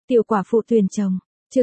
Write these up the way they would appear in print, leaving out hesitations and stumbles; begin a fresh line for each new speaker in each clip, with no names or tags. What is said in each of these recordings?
Tiểu quả phụ tuyển chồng, chương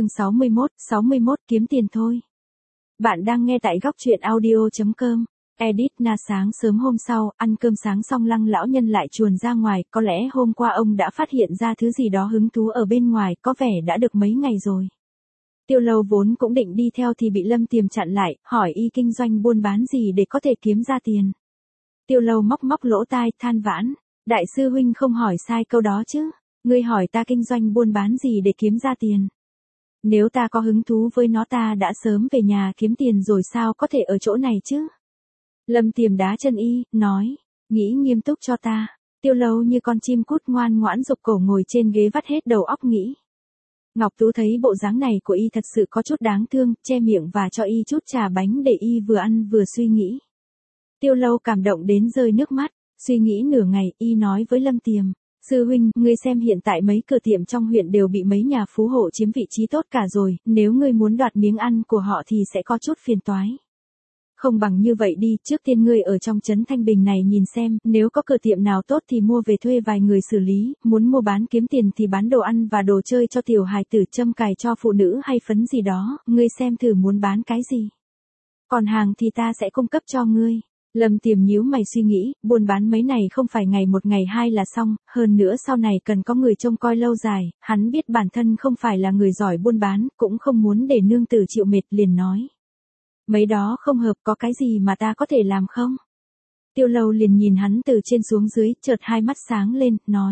61 kiếm tiền thôi. Bạn đang nghe tại góc truyện audio.com. Edit Na. Sáng sớm hôm sau, ăn cơm sáng xong Lăng lão nhân lại chuồn ra ngoài, có lẽ hôm qua ông đã phát hiện ra thứ gì đó hứng thú ở bên ngoài, có vẻ đã được mấy ngày rồi. Tiêu Lâu vốn cũng định đi theo thì bị Lâm Tiềm chặn lại, hỏi y kinh doanh buôn bán gì để có thể kiếm ra tiền. Tiêu Lâu móc lỗ tai, than vãn, đại sư huynh không hỏi sai câu đó chứ, ngươi hỏi ta kinh doanh buôn bán gì để kiếm ra tiền. Nếu ta có hứng thú với nó ta đã sớm về nhà kiếm tiền rồi, sao có thể ở chỗ này chứ. Lâm Tiềm đá chân y, nói, nghĩ nghiêm túc cho ta. Tiêu Lâu như con chim cút ngoan ngoãn rụp cổ ngồi trên ghế vắt hết đầu óc nghĩ. Ngọc Tú thấy bộ dáng này của y thật sự có chút đáng thương, che miệng và cho y chút trà bánh để y vừa ăn vừa suy nghĩ. Tiêu Lâu cảm động đến rơi nước mắt, suy nghĩ nửa ngày, y nói với Lâm Tiềm, sư huynh, ngươi xem hiện tại mấy cửa tiệm trong huyện đều bị mấy nhà phú hộ chiếm vị trí tốt cả rồi, nếu ngươi muốn đoạt miếng ăn của họ thì sẽ có chút phiền toái. Không bằng như vậy đi, trước tiên ngươi ở trong trấn Thanh Bình này nhìn xem, nếu có cửa tiệm nào tốt thì mua về thuê vài người xử lý, muốn mua bán kiếm tiền thì bán đồ ăn và đồ chơi cho tiểu hài tử, châm cài cho phụ nữ hay phấn gì đó, ngươi xem thử muốn bán cái gì. Còn hàng thì ta sẽ cung cấp cho ngươi. Lâm Tiềm nhíu mày suy nghĩ, buôn bán mấy này không phải ngày một ngày hai là xong, hơn nữa sau này cần có người trông coi lâu dài, hắn biết bản thân không phải là người giỏi buôn bán, cũng không muốn để nương tử chịu mệt, liền nói. Mấy đó không hợp, có cái gì mà ta có thể làm không? Tiêu Lâu liền nhìn hắn từ trên xuống dưới, chợt hai mắt sáng lên, nói.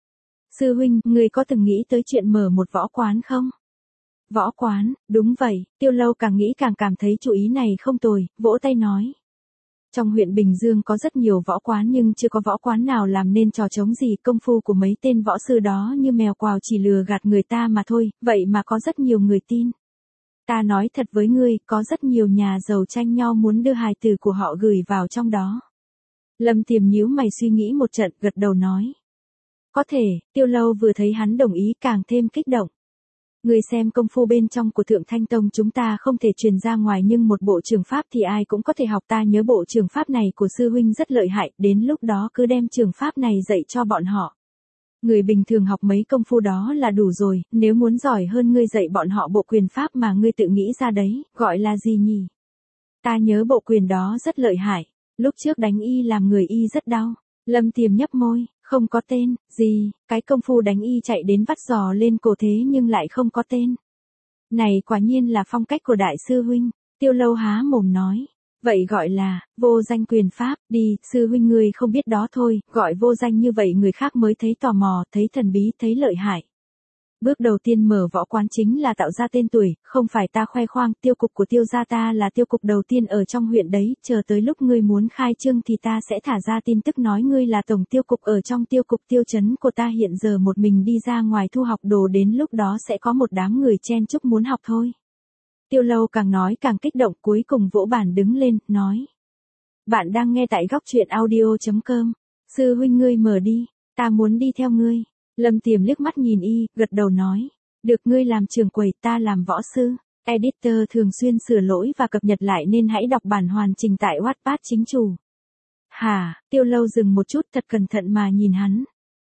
Sư huynh, ngươi có từng nghĩ tới chuyện mở một võ quán không? Võ quán, đúng vậy, Tiêu Lâu càng nghĩ càng cảm thấy chủ ý này không tồi, vỗ tay nói. Trong huyện Bình Dương có rất nhiều võ quán nhưng chưa có võ quán nào làm nên trò trống gì, công phu của mấy tên võ sư đó như mèo quào chỉ lừa gạt người ta mà thôi, vậy mà có rất nhiều người tin. Ta nói thật với ngươi, có rất nhiều nhà giàu tranh nhau muốn đưa hài tử của họ gửi vào trong đó. Lâm Tiềm nhíu mày suy nghĩ một trận, gật đầu nói. Có thể, Tiêu Lâu vừa thấy hắn đồng ý càng thêm kích động. Người xem công phu bên trong của Thượng Thanh Tông chúng ta không thể truyền ra ngoài nhưng một bộ trường pháp thì ai cũng có thể học, ta nhớ bộ trường pháp này của sư huynh rất lợi hại, đến lúc đó cứ đem trường pháp này dạy cho bọn họ. Người bình thường học mấy công phu đó là đủ rồi, nếu muốn giỏi hơn ngươi dạy bọn họ bộ quyền pháp mà ngươi tự nghĩ ra đấy, gọi là gì nhỉ? Ta nhớ bộ quyền đó rất lợi hại, lúc trước đánh y làm người y rất đau. Lâm Tiềm nhấp môi, không có tên, gì, cái công phu đánh y chạy đến vắt giò lên cổ thế nhưng lại không có tên. Này quả nhiên là phong cách của đại sư huynh, Tiêu Lâu há mồm nói. Vậy gọi là, vô danh quyền pháp, đi, sư huynh ngươi không biết đó thôi, gọi vô danh như vậy người khác mới thấy tò mò, thấy thần bí, thấy lợi hại. Bước đầu tiên mở võ quán chính là tạo ra tên tuổi, không phải ta khoe khoang, tiêu cục của Tiêu gia ta là tiêu cục đầu tiên ở trong huyện đấy, chờ tới lúc ngươi muốn khai trương thì ta sẽ thả ra tin tức nói ngươi là tổng tiêu cục ở trong tiêu cục Tiêu trấn của ta, hiện giờ một mình đi ra ngoài thu học đồ, đến lúc đó sẽ có một đám người chen chúc muốn học thôi. Tiêu Lâu càng nói càng kích động, cuối cùng vỗ bàn đứng lên, nói. Bạn đang nghe tại góc truyện audio.com, sư huynh ngươi mở đi, ta muốn đi theo ngươi. Lâm Tiềm liếc mắt nhìn y, gật đầu nói. Được, ngươi làm trưởng quầy, ta làm võ sư. Editor thường xuyên sửa lỗi và cập nhật lại nên hãy đọc bản hoàn chỉnh tại Wattpad chính chủ. Hả, Tiêu Lâu dừng một chút thật cẩn thận mà nhìn hắn.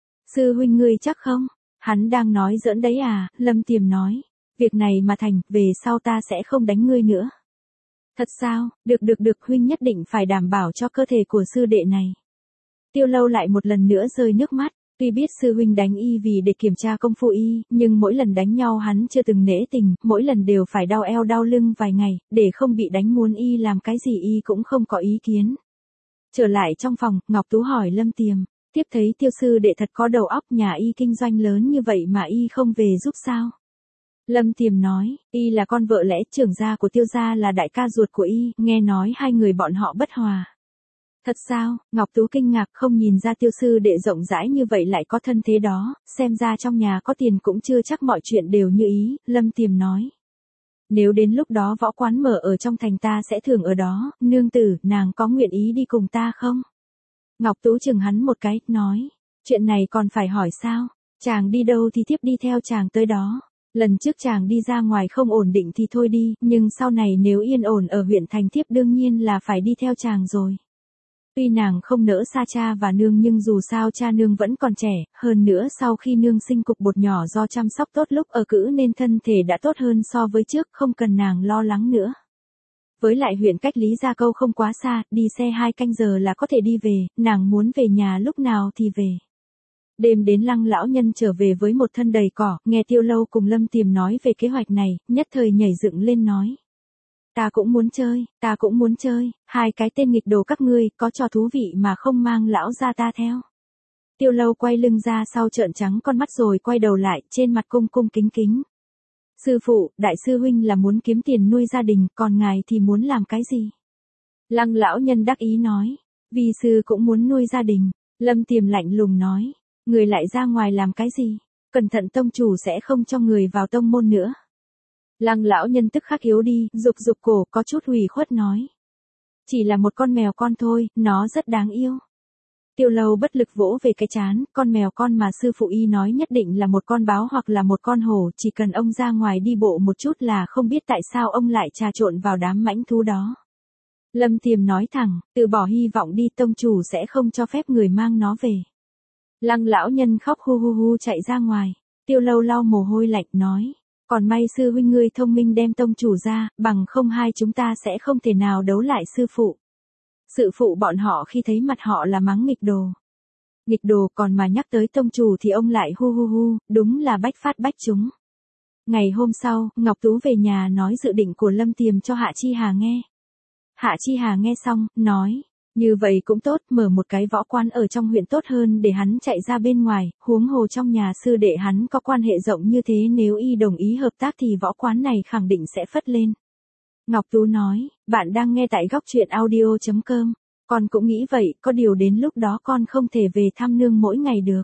Sư huynh ngươi chắc không? Hắn đang nói giỡn đấy à, Lâm Tiềm nói. Việc này mà thành, về sau ta sẽ không đánh ngươi nữa. Thật sao, được, huynh nhất định phải đảm bảo cho cơ thể của sư đệ này. Tiêu Lâu lại một lần nữa rơi nước mắt, tuy biết sư huynh đánh y vì để kiểm tra công phu y, nhưng mỗi lần đánh nhau hắn chưa từng nể tình, mỗi lần đều phải đau eo đau lưng vài ngày, để không bị đánh muốn y làm cái gì y cũng không có ý kiến. Trở lại trong phòng, Ngọc Tú hỏi Lâm Tiềm, tiếp thấy Tiêu sư đệ thật có đầu óc, nhà y kinh doanh lớn như vậy mà y không về giúp sao? Lâm Tiềm nói, y là con vợ lẽ, trưởng gia của Tiêu gia là đại ca ruột của y, nghe nói hai người bọn họ bất hòa. Thật sao? Ngọc Tú kinh ngạc, không nhìn ra Tiêu sư đệ rộng rãi như vậy lại có thân thế đó, xem ra trong nhà có tiền cũng chưa chắc mọi chuyện đều như ý. Lâm Tiềm nói. Nếu đến lúc đó võ quán mở ở trong thành ta sẽ thường ở đó, nương tử, nàng có nguyện ý đi cùng ta không? Ngọc Tú chừng hắn một cái, nói, chuyện này còn phải hỏi sao? Chàng đi đâu thì thiếp đi theo chàng tới đó. Lần trước chàng đi ra ngoài không ổn định thì thôi đi, nhưng sau này nếu yên ổn ở huyện thành thiếp đương nhiên là phải đi theo chàng rồi. Tuy nàng không nỡ xa cha và nương nhưng dù sao cha nương vẫn còn trẻ, hơn nữa sau khi nương sinh cục bột nhỏ do chăm sóc tốt lúc ở cữ nên thân thể đã tốt hơn so với trước, không cần nàng lo lắng nữa. Với lại huyện cách Lý Gia Câu không quá xa, đi xe 2 canh giờ là có thể đi về, nàng muốn về nhà lúc nào thì về. Đêm đến Lăng lão nhân trở về với một thân đầy cỏ, nghe Tiêu Lâu cùng Lâm Tiềm nói về kế hoạch này, nhất thời nhảy dựng lên nói. Ta cũng muốn chơi, hai cái tên nghịch đồ các ngươi, có trò thú vị mà không mang lão gia ta theo. Tiêu Lâu quay lưng ra sau trợn trắng con mắt rồi quay đầu lại, trên mặt cung cung kính kính. Sư phụ, đại sư huynh là muốn kiếm tiền nuôi gia đình, còn ngài thì muốn làm cái gì? Lăng lão nhân đắc ý nói, vi sư cũng muốn nuôi gia đình. Lâm Tiềm lạnh lùng nói, người lại ra ngoài làm cái gì? Cẩn thận tông chủ sẽ không cho người vào tông môn nữa. Lăng lão nhân tức khắc yếu đi, rụp cổ, có chút ủy khuất nói. Chỉ là một con mèo con thôi, nó rất đáng yêu. Tiêu Lâu bất lực vỗ về cái trán, con mèo con mà sư phụ y nói nhất định là một con báo hoặc là một con hổ, chỉ cần ông ra ngoài đi bộ một chút là không biết tại sao ông lại trà trộn vào đám mãnh thú đó. Lâm Tiềm nói thẳng, từ bỏ hy vọng đi, tông chủ sẽ không cho phép người mang nó về. Lăng lão nhân khóc hu hu hu chạy ra ngoài. Tiêu Lâu lau mồ hôi lạnh nói, còn may sư huynh ngươi thông minh đem tông chủ ra, bằng không hai chúng ta sẽ không thể nào đấu lại sư phụ. Sư phụ bọn họ khi thấy mặt họ là mắng nghịch đồ. Nghịch đồ, còn mà nhắc tới tông chủ thì ông lại hu hu hu, đúng là bách phát bách trúng. Ngày hôm sau, Ngọc Tú về nhà nói dự định của Lâm Tiềm cho Hạ Chi Hà nghe. Hạ Chi Hà nghe xong, nói, như vậy cũng tốt, mở một cái võ quán ở trong huyện tốt hơn để hắn chạy ra bên ngoài, huống hồ trong nhà sư đệ hắn có quan hệ rộng như thế, nếu y đồng ý hợp tác thì võ quán này khẳng định sẽ phất lên. Ngọc Tú nói, bạn đang nghe tại góc truyện audio.com, con cũng nghĩ vậy, có điều đến lúc đó con không thể về thăm nương mỗi ngày được.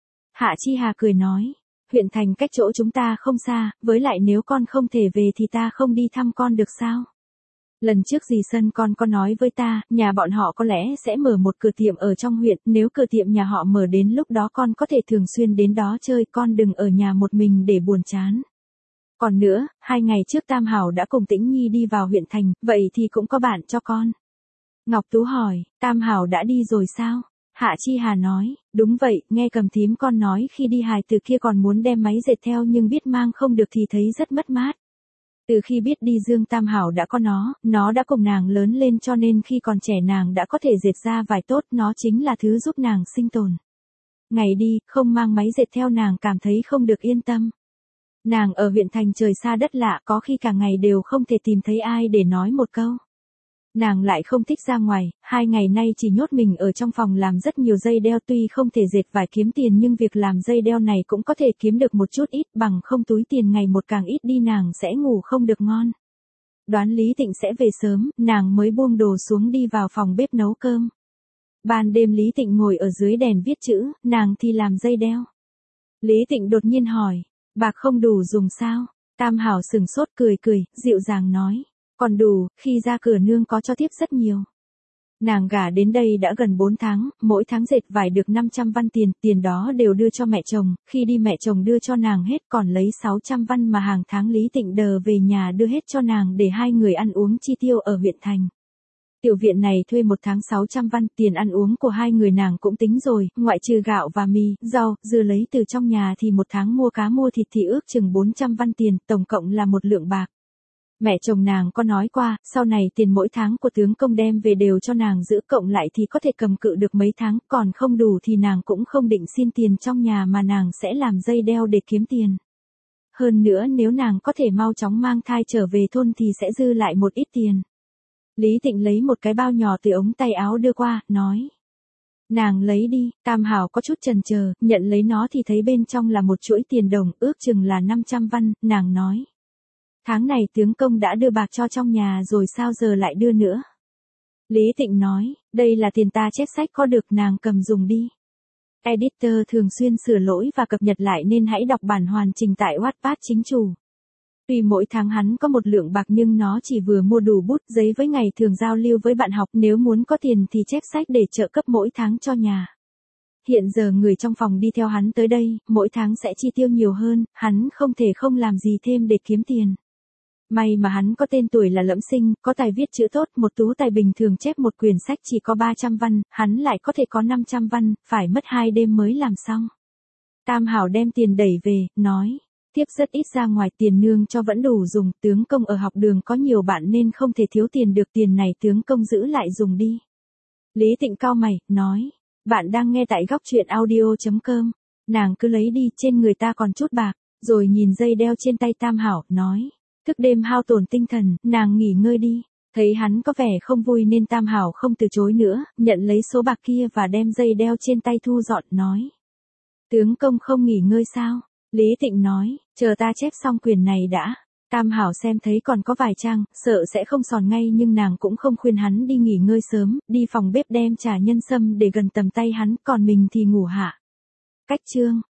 Hạ Chi Hà cười nói, huyện thành cách chỗ chúng ta không xa, với lại nếu con không thể về thì ta không đi thăm con được sao? Lần trước dì Sân con có nói với ta, nhà bọn họ có lẽ sẽ mở một cửa tiệm ở trong huyện, nếu cửa tiệm nhà họ mở đến lúc đó con có thể thường xuyên đến đó chơi, con đừng ở nhà một mình để buồn chán. Còn nữa, 2 ngày trước Tam Hảo đã cùng Tĩnh Nhi đi vào huyện thành, vậy thì cũng có bạn cho con. Ngọc Tú hỏi, Tam Hảo đã đi rồi sao? Hạ Chi Hà nói, đúng vậy, nghe Cầm thím con nói khi đi hài từ kia còn muốn đem máy dệt theo nhưng biết mang không được thì thấy rất mất mát. Từ khi biết đi Dương Tam Hảo đã có nó đã cùng nàng lớn lên cho nên khi còn trẻ nàng đã có thể dệt ra vải tốt, nó chính là thứ giúp nàng sinh tồn. Ngày đi, không mang máy dệt theo nàng cảm thấy không được yên tâm. Nàng ở huyện thành trời xa đất lạ, có khi cả ngày đều không thể tìm thấy ai để nói một câu. Nàng lại không thích ra ngoài, 2 ngày nay chỉ nhốt mình ở trong phòng làm rất nhiều dây đeo, tuy không thể dệt vải kiếm tiền nhưng việc làm dây đeo này cũng có thể kiếm được một chút ít, bằng không túi tiền ngày một càng ít đi nàng sẽ ngủ không được ngon. Đoán Lý Tịnh sẽ về sớm, nàng mới buông đồ xuống đi vào phòng bếp nấu cơm. Ban đêm Lý Tịnh ngồi ở dưới đèn viết chữ, nàng thì làm dây đeo. Lý Tịnh đột nhiên hỏi, bạc không đủ dùng sao? Tam Hảo sừng sốt cười, dịu dàng nói. Còn đủ, khi ra cửa nương có cho tiếp rất nhiều. Nàng gả đến đây đã gần 4 tháng, mỗi tháng dệt vải được 500 văn tiền, tiền đó đều đưa cho mẹ chồng, khi đi mẹ chồng đưa cho nàng hết, còn lấy 600 văn mà hàng tháng Lý Tịnh đờ về nhà đưa hết cho nàng để 2 người ăn uống chi tiêu ở huyện thành. Tiểu viện này thuê 1 tháng 600 văn, tiền ăn uống của 2 người nàng cũng tính rồi, ngoại trừ gạo và mì, rau, dưa lấy từ trong nhà thì 1 tháng mua cá mua thịt thì ước chừng 400 văn tiền, tổng cộng là 1 lượng bạc. Mẹ chồng nàng có nói qua, sau này tiền mỗi tháng của tướng công đem về đều cho nàng giữ, cộng lại thì có thể cầm cự được mấy tháng, còn không đủ thì nàng cũng không định xin tiền trong nhà mà nàng sẽ làm dây đeo để kiếm tiền. Hơn nữa nếu nàng có thể mau chóng mang thai trở về thôn thì sẽ dư lại một ít tiền. Lý Tịnh lấy một cái bao nhỏ từ ống tay áo đưa qua, nói. Nàng lấy đi, Tam Hảo có chút chần chờ, nhận lấy nó thì thấy bên trong là một chuỗi tiền đồng, ước chừng là 500 văn, nàng nói. Tháng này tướng công đã đưa bạc cho trong nhà rồi sao giờ lại đưa nữa? Lý Tịnh nói, đây là tiền ta chép sách có được, nàng cầm dùng đi. Editor thường xuyên sửa lỗi và cập nhật lại nên hãy đọc bản hoàn chỉnh tại Wattpad chính chủ. Tuy mỗi tháng hắn có 1 lượng bạc nhưng nó chỉ vừa mua đủ bút giấy với ngày thường giao lưu với bạn học, nếu muốn có tiền thì chép sách để trợ cấp mỗi tháng cho nhà. Hiện giờ người trong phòng đi theo hắn tới đây, mỗi tháng sẽ chi tiêu nhiều hơn, hắn không thể không làm gì thêm để kiếm tiền. May mà hắn có tên tuổi là Lẫm Sinh, có tài viết chữ tốt, một tú tài bình thường chép một quyển sách chỉ có 300 văn, hắn lại có thể có 500 văn, phải mất 2 đêm mới làm xong. Tam Hảo đem tiền đẩy về, nói, tiếp rất ít ra ngoài, tiền nương cho vẫn đủ dùng, tướng công ở học đường có nhiều bạn nên không thể thiếu tiền được, tiền này tướng công giữ lại dùng đi. Lý Tịnh cau mày, nói, bạn đang nghe tại góc truyện audio.com, nàng cứ lấy đi, trên người ta còn chút bạc, rồi nhìn dây đeo trên tay Tam Hảo, nói, thức đêm hao tổn tinh thần, nàng nghỉ ngơi đi. Thấy hắn có vẻ không vui nên Tam Hảo không từ chối nữa, nhận lấy số bạc kia và đem dây đeo trên tay thu dọn, nói, tướng công không nghỉ ngơi sao? Lý Tịnh nói, chờ ta chép xong quyển này đã. Tam Hảo xem thấy còn có vài trang, sợ sẽ không sòn ngay nhưng nàng cũng không khuyên hắn đi nghỉ ngơi sớm, đi phòng bếp đem trà nhân sâm để gần tầm tay hắn, còn mình thì ngủ hạ. Cách chương